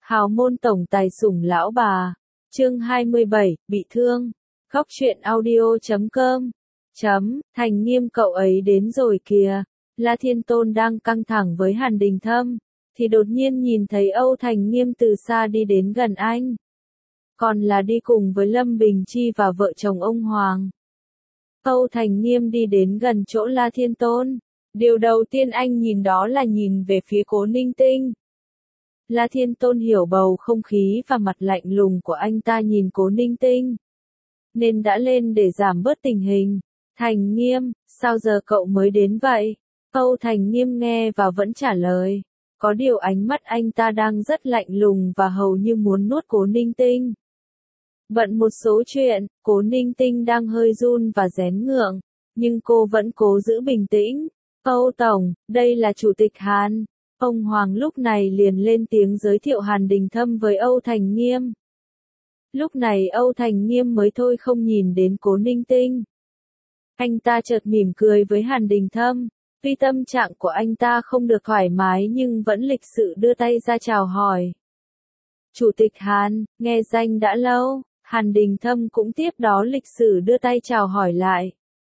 Hào môn tổng tài sủng lão bà. Chương 27, bị thương. Góc truyện audio.com. Thành Nghiêm cậu ấy đến rồi kìa. La Thiên Tôn đang căng thẳng với Hàn Đình Thâm, thì đột nhiên nhìn thấy Âu Thành Nghiêm từ xa đi đến gần anh. Còn là đi cùng với Lâm Bình Chi và vợ chồng ông Hoàng. Âu Thành Nghiêm đi đến gần chỗ La Thiên Tôn. Điều đầu tiên anh nhìn đó là nhìn về phía Cố Ninh Tinh. La Thiên Tôn hiểu bầu không khí và mặt lạnh lùng của anh ta nhìn Cố Ninh Tinh, nên đã lên để giảm bớt tình hình. Thành Nghiêm, sao giờ cậu mới đến vậy? Âu Thành Nghiêm nghe và vẫn trả lời. Có điều ánh mắt anh ta đang rất lạnh lùng và hầu như muốn nuốt Cố Ninh Tinh. Bận một số chuyện, Cố Ninh Tinh đang hơi run và rén ngượng, nhưng cô vẫn cố giữ bình tĩnh. Âu Tổng, đây là Chủ tịch Hàn. Ông Hoàng lúc này liền lên tiếng giới thiệu Hàn Đình Thâm với Âu Thành Nghiêm. Lúc này Âu Thành Nghiêm mới thôi không nhìn đến Cố Ninh Tinh. Anh ta chợt mỉm cười với Hàn Đình Thâm. Tuy tâm trạng của anh ta không được thoải mái nhưng vẫn lịch sự đưa tay ra chào hỏi. Chủ tịch Hàn, nghe danh đã lâu. Hàn Đình Thâm cũng tiếp đó lịch sự đưa tay chào hỏi lại.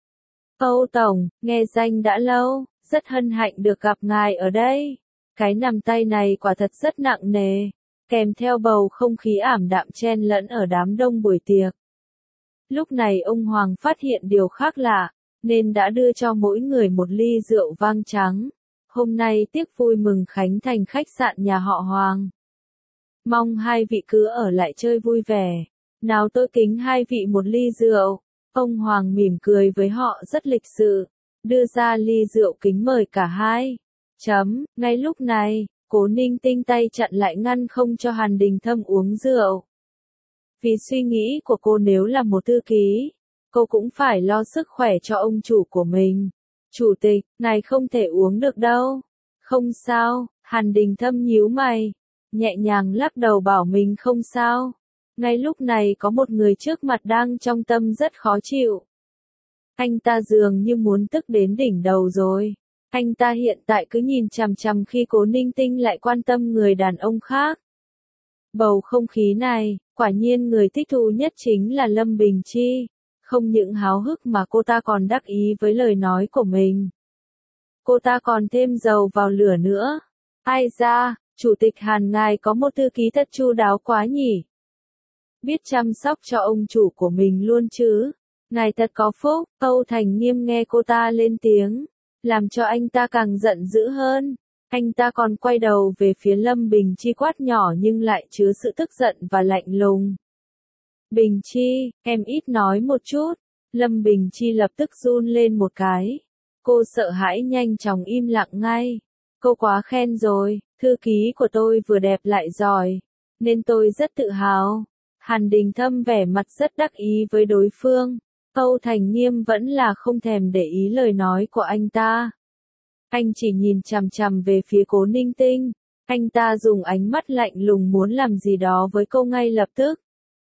Âu Tổng, nghe danh đã lâu, rất hân hạnh được gặp ngài ở đây. Cái nắm tay này quả thật rất nặng nề, kèm theo bầu không khí ảm đạm chen lẫn ở đám đông buổi tiệc. Lúc này ông Hoàng phát hiện điều khác lạ, nên đã đưa cho mỗi người một ly rượu vang trắng. Hôm nay tiếc vui mừng khánh thành khách sạn nhà họ Hoàng. Mong hai vị cứ ở lại chơi vui vẻ. Nào tôi kính hai vị một ly rượu. Ông Hoàng mỉm cười với họ rất lịch sự, đưa ra ly rượu kính mời cả hai. Ngay lúc này, Cố Ninh Tinh tay chặn lại ngăn không cho Hàn Đình Thâm uống rượu. Vì suy nghĩ của cô nếu là một thư ký, cô cũng phải lo sức khỏe cho ông chủ của mình. Chủ tịch, ngài không thể uống được đâu. Không sao, Hàn Đình Thâm nhíu mày, nhẹ nhàng lắc đầu bảo mình không sao. Ngay lúc này có một người trước mặt đang trong tâm rất khó chịu. Anh ta dường như muốn tức đến đỉnh đầu rồi. Anh ta hiện tại cứ nhìn chằm chằm khi Cố Ninh Tinh lại quan tâm người đàn ông khác. Bầu không khí này, quả nhiên người thích thú nhất chính là Lâm Bình Chi. Không những háo hức mà cô ta còn đắc ý với lời nói của mình. Cô ta còn thêm dầu vào lửa nữa. Ai da, Chủ tịch Hàn ngài có một thư ký thật chu đáo quá nhỉ. Biết chăm sóc cho ông chủ của mình luôn chứ. Ngài thật có phúc. Âu Thành Nghiêm nghe cô ta lên tiếng, làm cho anh ta càng giận dữ hơn. Anh ta còn quay đầu về phía Lâm Bình Chi quát nhỏ nhưng lại chứa sự tức giận và lạnh lùng. Bình Chi, em ít nói một chút. Lâm Bình Chi lập tức run lên một cái. Cô sợ hãi nhanh chóng im lặng ngay. Cô quá khen rồi, thư ký của tôi vừa đẹp lại giỏi, nên tôi rất tự hào. Hàn Đình Thâm vẻ mặt rất đắc ý với đối phương. Âu Thành Nghiêm vẫn là không thèm để ý lời nói của anh ta. Anh chỉ nhìn chằm chằm về phía Cố Ninh Tinh. Anh ta dùng ánh mắt lạnh lùng muốn làm gì đó với cô ngay lập tức.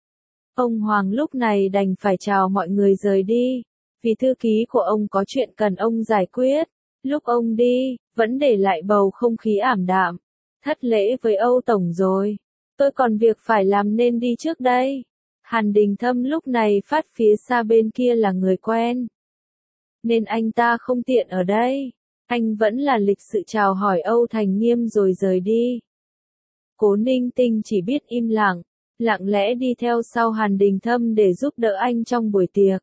Ông Hoàng lúc này đành phải chào mọi người rời đi, vì thư ký của ông có chuyện cần ông giải quyết. Lúc ông đi, vẫn để lại bầu không khí ảm đạm. Thất lễ với Âu Tổng rồi. Tôi còn việc phải làm nên đi trước đây. Hàn Đình Thâm lúc này phát phía xa bên kia là người quen, nên anh ta không tiện ở đây. Anh vẫn là lịch sự chào hỏi Âu Thành Nghiêm rồi rời đi. Cố Ninh Tinh chỉ biết im lặng, lặng lẽ đi theo sau Hàn Đình Thâm để giúp đỡ anh trong buổi tiệc.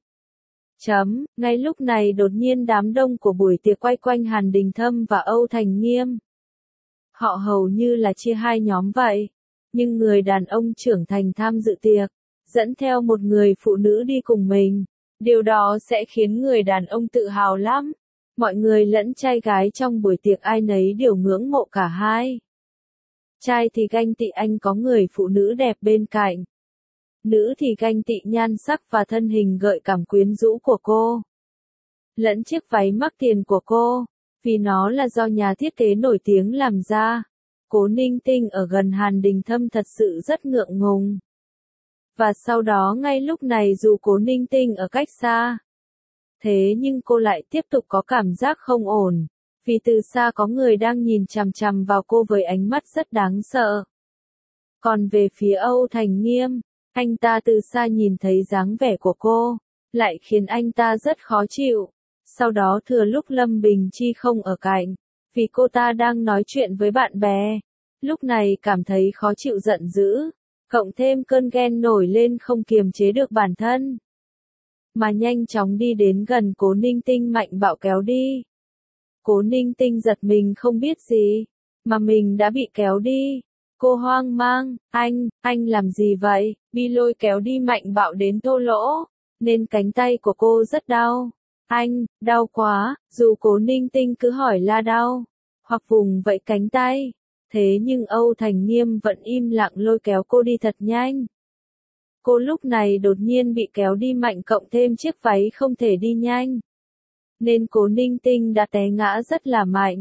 Ngay lúc này đột nhiên đám đông của buổi tiệc quay quanh Hàn Đình Thâm và Âu Thành Nghiêm. Họ hầu như là chia hai nhóm vậy. Nhưng người đàn ông trưởng thành tham dự tiệc, dẫn theo một người phụ nữ đi cùng mình. Điều đó sẽ khiến người đàn ông tự hào lắm. Mọi người lẫn trai gái trong buổi tiệc ai nấy đều ngưỡng mộ cả hai. Trai thì ganh tị anh có người phụ nữ đẹp bên cạnh. Nữ thì ganh tị nhan sắc và thân hình gợi cảm quyến rũ của cô. Lẫn chiếc váy mắc tiền của cô, vì nó là do nhà thiết kế nổi tiếng làm ra. Cố Ninh Tinh ở gần Hàn Đình Thâm thật sự rất ngượng ngùng. Và sau đó ngay lúc này dù Cố Ninh Tinh ở cách xa, thế nhưng cô lại tiếp tục có cảm giác không ổn, vì từ xa có người đang nhìn chằm chằm vào cô với ánh mắt rất đáng sợ. Còn về phía Âu Thành Nghiêm, anh ta từ xa nhìn thấy dáng vẻ của cô, lại khiến anh ta rất khó chịu. Sau đó thừa lúc Lâm Bình Chi không ở cạnh, vì cô ta đang nói chuyện với bạn bè, lúc này cảm thấy khó chịu giận dữ, cộng thêm cơn ghen nổi lên không kiềm chế được bản thân. Mà nhanh chóng đi đến gần Cố Ninh Tinh mạnh bạo kéo đi. Cố Ninh Tinh giật mình không biết gì, mà mình đã bị kéo đi. Cô hoang mang, anh làm gì vậy? Bị lôi kéo đi mạnh bạo đến thô lỗ, nên cánh tay của cô rất đau. Anh, đau quá, dù Cố Ninh Tinh cứ hỏi là đau, hoặc vùng vẫy cánh tay. Thế nhưng Âu Thành Nghiêm vẫn im lặng lôi kéo cô đi thật nhanh. Cô lúc này đột nhiên bị kéo đi mạnh cộng thêm chiếc váy không thể đi nhanh. Nên Cố Ninh Tinh đã té ngã rất là mạnh.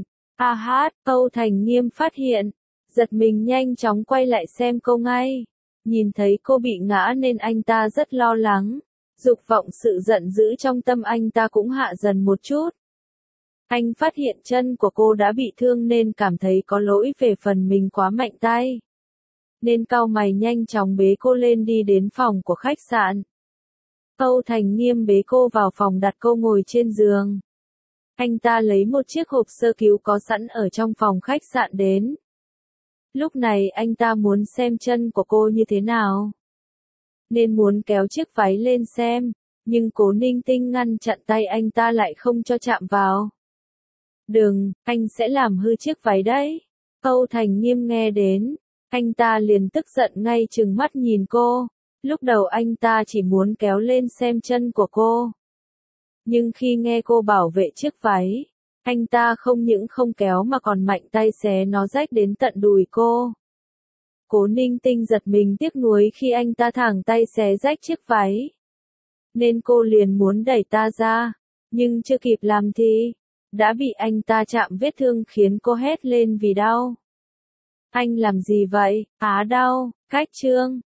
Âu Thành Nghiêm phát hiện, giật mình nhanh chóng quay lại xem cô ngay. Nhìn thấy cô bị ngã nên anh ta rất lo lắng. Dục vọng sự giận dữ trong tâm anh ta cũng hạ dần một chút. Anh phát hiện chân của cô đã bị thương nên cảm thấy có lỗi về phần mình quá mạnh tay. Nên cau mày nhanh chóng bế cô lên đi đến phòng của khách sạn. Âu Thành Nghiêm bế cô vào phòng đặt cô ngồi trên giường. Anh ta lấy một chiếc hộp sơ cứu có sẵn ở trong phòng khách sạn đến. Lúc này anh ta muốn xem chân của cô như thế nào, nên muốn kéo chiếc váy lên xem, nhưng Cố Ninh Tinh ngăn chặn tay anh ta lại không cho chạm vào. Đừng, anh sẽ làm hư chiếc váy đấy. Âu Thành Nghiêm nghe đến, anh ta liền tức giận ngay trừng mắt nhìn cô. Lúc đầu anh ta chỉ muốn kéo lên xem chân của cô. Nhưng khi nghe cô bảo vệ chiếc váy, anh ta không những không kéo mà còn mạnh tay xé nó rách đến tận đùi cô. Cố Ninh Tinh giật mình tiếc nuối khi anh ta thẳng tay xé rách chiếc váy. Nên cô liền muốn đẩy ta ra, nhưng chưa kịp làm thì đã bị anh ta chạm vết thương khiến cô hét lên vì đau. Anh làm gì vậy? Đau, cách chương.